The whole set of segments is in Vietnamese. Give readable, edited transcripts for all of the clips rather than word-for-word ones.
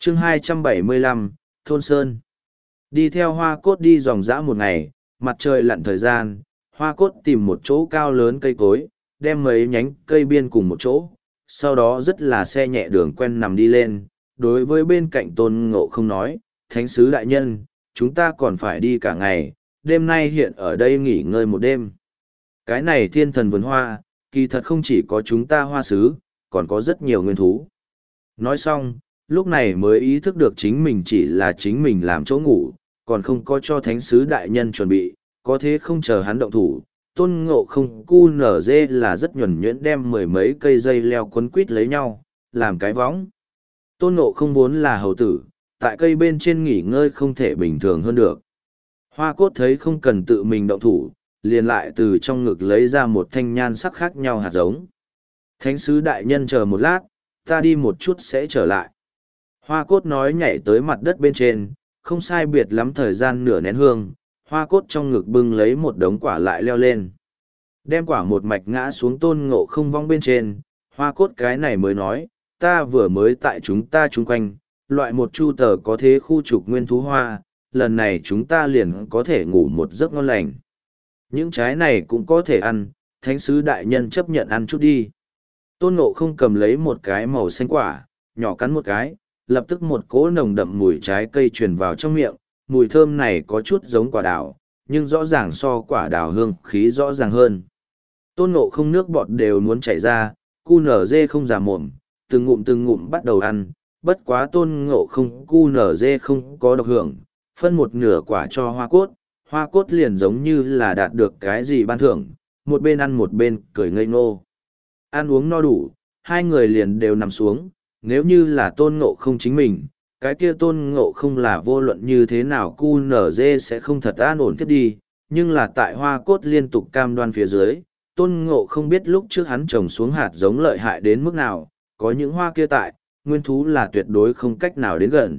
chương 275, Thôn Sơn. Đi theo Hoa Cốt đi dòng dã một ngày, mặt trời lặn thời gian, Hoa Cốt tìm một chỗ cao lớn cây cối, đem mấy nhánh cây biên cùng một chỗ, sau đó rất là xe nhẹ đường quen nằm đi lên. Đối với bên cạnh Tôn Ngộ Không nói, Thánh sứ đại nhân, chúng ta còn phải đi cả ngày, đêm nay hiện ở đây nghỉ ngơi một đêm. Cái này thiên thần vườn hoa, kỳ thật không chỉ có chúng ta hoa sứ, còn có rất nhiều nguyên thú. Nói xong, lúc này mới ý thức được chính mình chỉ là chính mình làm chỗ ngủ, còn không có cho thánh sứ đại nhân chuẩn bị, có thế không chờ hắn động thủ. Tôn Ngộ Không cu nở dê là rất nhuần nhuyễn đem mười mấy cây dây leo quấn quít lấy nhau, làm cái võng. Tôn Ngộ Không vốn là hầu tử, tại cây bên trên nghỉ ngơi không thể bình thường hơn được. Hoa Cốt thấy không cần tự mình động thủ, liền lại từ trong ngực lấy ra một thanh nhan sắc khác nhau hạt giống. Thánh sứ đại nhân chờ một lát, ta đi một chút sẽ trở lại. Hoa Cốt nói nhảy tới mặt đất bên trên, không sai biệt lắm thời gian nửa nén hương, Hoa Cốt trong ngực bưng lấy một đống quả lại leo lên. Đem quả một mạch ngã xuống Tôn Ngộ Không vong bên trên, Hoa Cốt cái này mới nói, ta vừa mới tại chúng ta chung quanh, loại một chu tờ có thế khu trục nguyên thú hoa, lần này chúng ta liền có thể ngủ một giấc ngon lành. Những trái này cũng có thể ăn, thánh sứ đại nhân chấp nhận ăn chút đi. Tôn Ngộ Không cầm lấy một cái màu xanh quả, nhỏ cắn một cái, lập tức một cỗ nồng đậm mùi trái cây truyền vào trong miệng, mùi thơm này có chút giống quả đào, nhưng rõ ràng so quả đào hương khí rõ ràng hơn. Tôn Ngộ Không nước bọt đều muốn chảy ra, cu nở dê không giả mồm, từng ngụm bắt đầu ăn, bất quá Tôn Ngộ Không cu nở dê không có độc hưởng, phân một nửa quả cho Hoa Cốt liền giống như là đạt được cái gì ban thưởng, một bên ăn một bên cười ngây ngô. Ăn uống no đủ, hai người liền đều nằm xuống, nếu như là Tôn Ngộ Không chính mình, cái kia Tôn Ngộ Không là vô luận như thế nào cu nở dê sẽ không thật an ổn tiếp đi, nhưng là tại Hoa Cốt liên tục cam đoan phía dưới, Tôn Ngộ Không biết lúc trước hắn trồng xuống hạt giống lợi hại đến mức nào, có những hoa kia tại, nguyên thú là tuyệt đối không cách nào đến gần.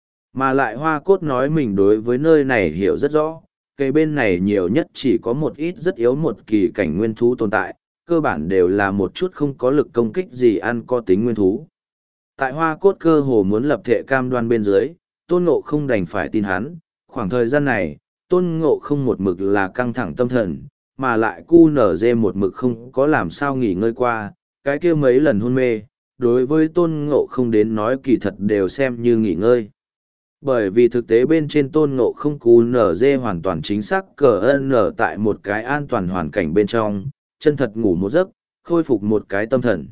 Mà lại Hoa Cốt nói mình đối với nơi này hiểu rất rõ, cây bên này nhiều nhất chỉ có một ít rất yếu một kỳ cảnh nguyên thú tồn tại, cơ bản đều là một chút không có lực công kích gì ăn có tính nguyên thú. Tại Hoa Cốt cơ hồ muốn lập thệ cam đoan bên dưới, Tôn Ngộ Không đành phải tin hắn, khoảng thời gian này, Tôn Ngộ Không một mực là căng thẳng tâm thần, mà lại cu nở dê một mực không có làm sao nghỉ ngơi qua, cái kia mấy lần hôn mê, đối với Tôn Ngộ Không đến nói kỳ thật đều xem như nghỉ ngơi. Bởi vì thực tế bên trên Tôn Ngộ Không cu nở dê hoàn toàn chính xác cờ ân nở tại một cái an toàn hoàn cảnh bên trong, chân thật ngủ một giấc, khôi phục một cái tâm thần.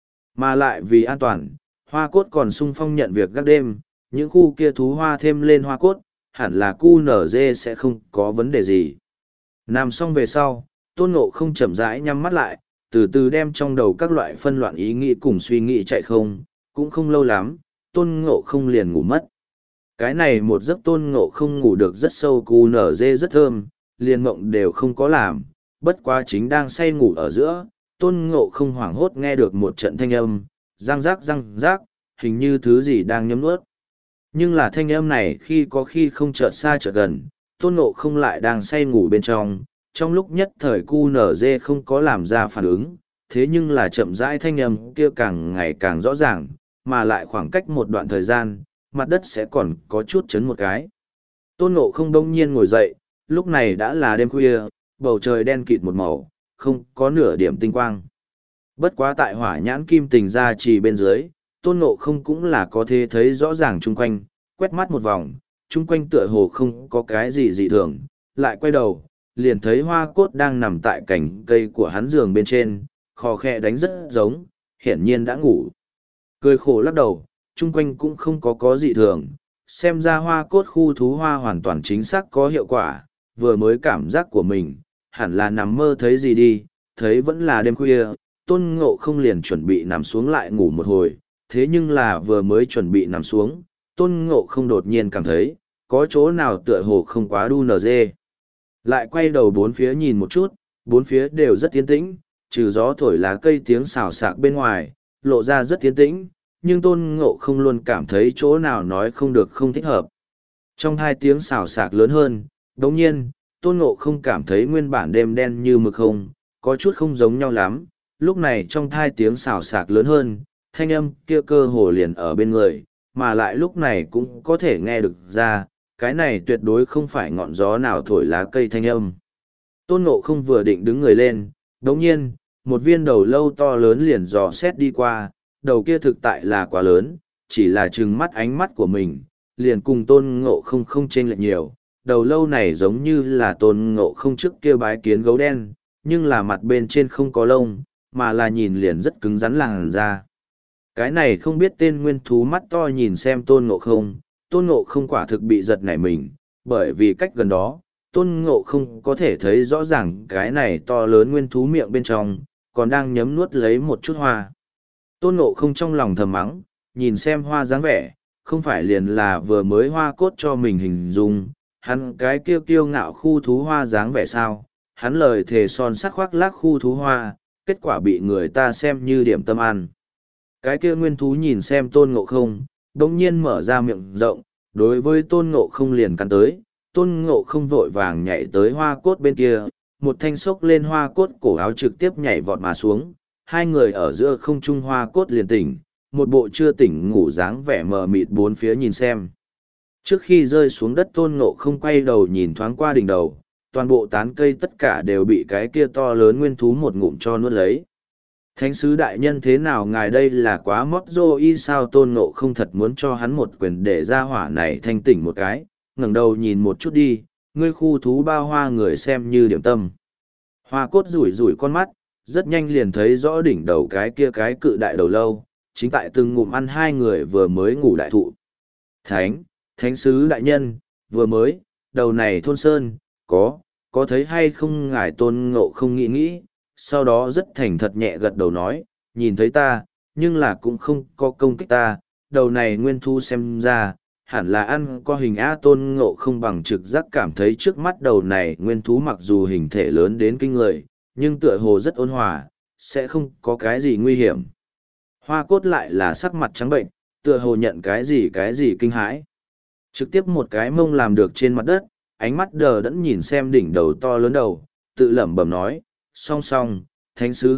Mà lại vì an toàn, Hoa Cốt còn sung phong nhận việc gác đêm, những khu kia thú hoa thêm lên Hoa Cốt, hẳn là cu nở dê sẽ không có vấn đề gì. Nằm xong về sau, Tôn Ngộ Không chậm rãi nhắm mắt lại, từ từ đem trong đầu các loại phân loạn ý nghĩ cùng suy nghĩ chạy không, cũng không lâu lắm, Tôn Ngộ Không liền ngủ mất. Cái này một giấc Tôn Ngộ Không ngủ được rất sâu, cu nở dê rất thơm, liền mộng đều không có làm, bất quá chính đang say ngủ ở giữa, Tôn Ngộ Không hoảng hốt nghe được một trận thanh âm, răng rác, hình như thứ gì đang nhấm nuốt. Nhưng là thanh âm này khi có khi không chợt xa chợt gần, Tôn Ngộ Không lại đang say ngủ bên trong lúc nhất thời cu nở dê không có làm ra phản ứng, thế nhưng là chậm rãi thanh âm kia càng ngày càng rõ ràng, mà lại khoảng cách một đoạn thời gian, mặt đất sẽ còn có chút chấn một cái. Tôn Ngộ Không đông nhiên ngồi dậy, lúc này đã là đêm khuya, bầu trời đen kịt một màu, không có nửa điểm tinh quang. Bất quá tại hỏa nhãn kim tình ra trì bên dưới, Tôn Ngộ Không cũng là có thể thấy rõ ràng chung quanh, quét mắt một vòng, chung quanh tựa hồ không có cái gì dị thường, lại quay đầu, liền thấy Hoa Cốt đang nằm tại cành cây của hắn giường bên trên, khò khẽ đánh rất giống, hiển nhiên đã ngủ. Cười khổ lắc đầu, chung quanh cũng không có dị thường, xem ra Hoa Cốt khu thú hoa hoàn toàn chính xác có hiệu quả, vừa mới cảm giác của mình, hẳn là nằm mơ thấy gì đi, thấy vẫn là đêm khuya, Tôn Ngộ Không liền chuẩn bị nằm xuống lại ngủ một hồi, thế nhưng là vừa mới chuẩn bị nằm xuống, Tôn Ngộ Không đột nhiên cảm thấy, có chỗ nào tựa hồ không quá đu nở dê. Lại quay đầu bốn phía nhìn một chút, bốn phía đều rất yên tĩnh, trừ gió thổi lá cây tiếng xào xạc bên ngoài, lộ ra rất yên tĩnh, nhưng Tôn Ngộ Không luôn cảm thấy chỗ nào nói không được không thích hợp. Trong hai tiếng xào xạc lớn hơn, đồng nhiên, Tôn Ngộ Không cảm thấy nguyên bản đêm đen như mực không, có chút không giống nhau lắm, lúc này trong thai tiếng xào xạc lớn hơn, thanh âm kia cơ hồ liền ở bên người, mà lại lúc này cũng có thể nghe được ra, cái này tuyệt đối không phải ngọn gió nào thổi lá cây thanh âm. Tôn Ngộ không vừa định đứng người lên, đồng nhiên, một viên đầu lâu to lớn liền dò xét đi qua, đầu kia thực tại là quá lớn, chỉ là trừng mắt ánh mắt của mình, liền cùng Tôn Ngộ không không chênh lệch nhiều. Đầu lâu này giống như là Tôn Ngộ không trước kia bái kiến gấu đen, nhưng là mặt bên trên không có lông, mà là nhìn liền rất cứng rắn làn da. Cái này không biết tên nguyên thú mắt to nhìn xem Tôn Ngộ không quả thực bị giật nảy mình, bởi vì cách gần đó, Tôn Ngộ không có thể thấy rõ ràng cái này to lớn nguyên thú miệng bên trong, còn đang nhấm nuốt lấy một chút hoa. Tôn Ngộ không trong lòng thầm mắng, nhìn xem hoa dáng vẻ, không phải liền là vừa mới hoa cốt cho mình hình dung, hắn cái kiêu kiêu ngạo khu thú hoa dáng vẻ sao, hắn lời thề son sắc khoác lác khu thú hoa, kết quả bị người ta xem như điểm tâm ăn. Cái kia nguyên thú nhìn xem Tôn Ngộ không, đồng nhiên mở ra miệng rộng, đối với Tôn Ngộ không liền cắn tới, Tôn Ngộ không vội vàng nhảy tới hoa cốt bên kia, một thanh xốc lên hoa cốt cổ áo trực tiếp nhảy vọt mà xuống, hai người ở giữa không trung hoa cốt liền tỉnh, một bộ chưa tỉnh ngủ dáng vẻ mờ mịt bốn phía nhìn xem. Trước khi rơi xuống đất Tôn Ngộ không quay đầu nhìn thoáng qua đỉnh đầu, toàn bộ tán cây tất cả đều bị cái kia to lớn nguyên thú một ngụm cho nuốt lấy. Thánh sứ đại nhân thế nào ngài đây là quá mót dô y sao? Tôn Ngộ không thật muốn cho hắn một quyền để ra hỏa này thanh tỉnh một cái, ngẩng đầu nhìn một chút đi, ngươi khu thú bao hoa người xem như điểm tâm. Hoa cốt rủi rủi con mắt, rất nhanh liền thấy rõ đỉnh đầu cái kia cái cự đại đầu lâu, chính tại từng ngụm ăn hai người vừa mới ngủ đại thụ. Thánh sứ đại nhân, vừa mới, đầu này thôn sơn, có thấy hay không? Ngài Tôn Ngộ không nghĩ, sau đó rất thành thật nhẹ gật đầu nói, nhìn thấy ta, nhưng là cũng không có công kích ta, đầu này nguyên thu xem ra, hẳn là ăn có hình á. Tôn Ngộ không bằng trực giác cảm thấy trước mắt đầu này nguyên thú mặc dù hình thể lớn đến kinh người, nhưng tựa hồ rất ôn hòa, sẽ không có cái gì nguy hiểm. Hoa cốt lại là sắc mặt trắng bệnh, tựa hồ nhận cái gì kinh hãi. Trực tiếp một cái mông làm được trên mặt đất, ánh mắt đờ đẫn nhìn xem đỉnh đầu to lớn đầu, tự lẩm bẩm nói, song, thánh sứ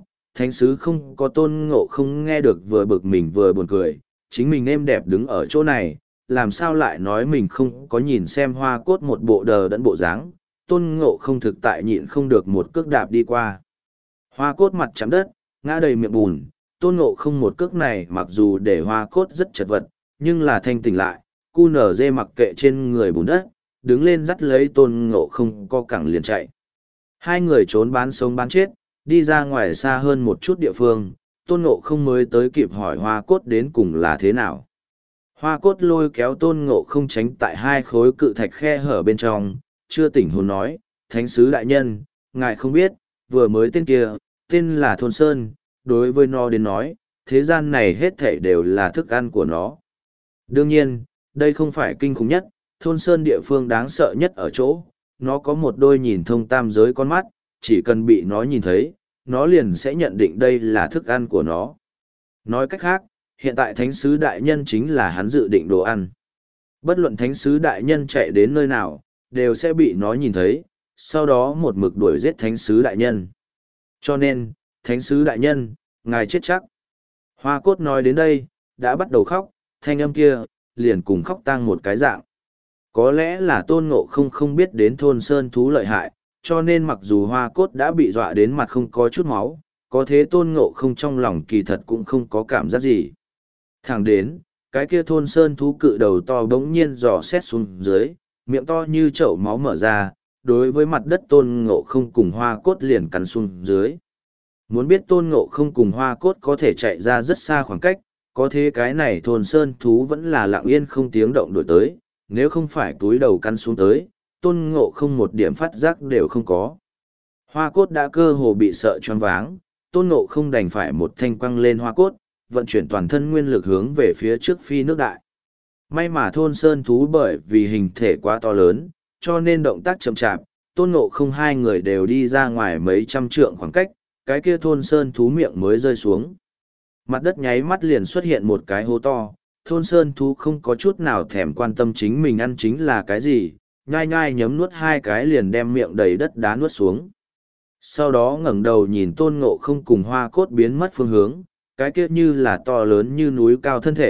không có. Tôn Ngộ không nghe được vừa bực mình vừa buồn cười, chính mình êm đẹp đứng ở chỗ này, làm sao lại nói mình không có nhìn xem hoa cốt một bộ đờ đẫn bộ dáng. Tôn Ngộ không thực tại nhịn không được một cước đạp đi qua. Hoa cốt mặt chạm đất, ngã đầy miệng bùn. Tôn Ngộ không một cước này mặc dù để hoa cốt rất chật vật, nhưng là thanh tỉnh lại, cu nở dê mặc kệ trên người bùn đất, đứng lên dắt lấy Tôn Ngộ không co cẳng liền chạy. Hai người trốn bán sống bán chết, đi ra ngoài xa hơn một chút địa phương, Tôn Ngộ không mới tới kịp hỏi hoa cốt đến cùng là thế nào. Hoa cốt lôi kéo Tôn Ngộ không tránh tại hai khối cự thạch khe hở bên trong, chưa tỉnh hồn nói, thánh sứ đại nhân, ngài không biết, vừa mới tên kia, tên là Thôn Sơn, đối với nó đến nói, thế gian này hết thảy đều là thức ăn của nó. Đương nhiên, đây không phải kinh khủng nhất, Thôn Sơn địa phương đáng sợ nhất ở chỗ, nó có một đôi nhìn thông tam giới con mắt, chỉ cần bị nó nhìn thấy, nó liền sẽ nhận định đây là thức ăn của nó. Nói cách khác, hiện tại thánh sứ đại nhân chính là hắn dự định đồ ăn. Bất luận thánh sứ đại nhân chạy đến nơi nào, đều sẽ bị nó nhìn thấy, sau đó một mực đuổi giết thánh sứ đại nhân. Cho nên, thánh sứ đại nhân, ngài chết chắc. Hoa cốt nói đến đây, đã bắt đầu khóc, thanh âm kia, liền cùng khóc tang một cái dạng. Có lẽ là Tôn Ngộ không biết đến thôn sơn thú lợi hại, cho nên mặc dù hoa cốt đã bị dọa đến mặt không có chút máu, có thế Tôn Ngộ không trong lòng kỳ thật cũng không có cảm giác gì. Thẳng đến, cái kia thôn sơn thú cự đầu to bỗng nhiên dò xét xuống dưới, miệng to như chậu máu mở ra, đối với mặt đất Tôn Ngộ không cùng hoa cốt liền cắn xuống dưới. Muốn biết Tôn Ngộ không cùng hoa cốt có thể chạy ra rất xa khoảng cách, có thế cái này thôn sơn thú vẫn là lặng yên không tiếng động đổi tới, nếu không phải túi đầu căn xuống tới, Tôn Ngộ không một điểm phát giác đều không có. Hoa cốt đã cơ hồ bị sợ choáng váng, Tôn Ngộ không đành phải một thanh quăng lên hoa cốt, vận chuyển toàn thân nguyên lực hướng về phía trước phi nước đại. May mà thôn sơn thú bởi vì hình thể quá to lớn, cho nên động tác chậm chạp, Tôn Ngộ không hai người đều đi ra ngoài mấy trăm trượng khoảng cách, cái kia thôn sơn thú miệng mới rơi xuống. Mặt đất nháy mắt liền xuất hiện một cái hố to, thôn sơn thú không có chút nào thèm quan tâm chính mình ăn chính là cái gì, nhai nhai nhấm nuốt hai cái liền đem miệng đầy đất đá nuốt xuống. Sau đó ngẩng đầu nhìn Tôn Ngộ không cùng hoa cốt biến mất phương hướng, cái kia như là to lớn như núi cao thân thể,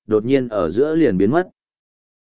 đột nhiên ở giữa liền biến mất.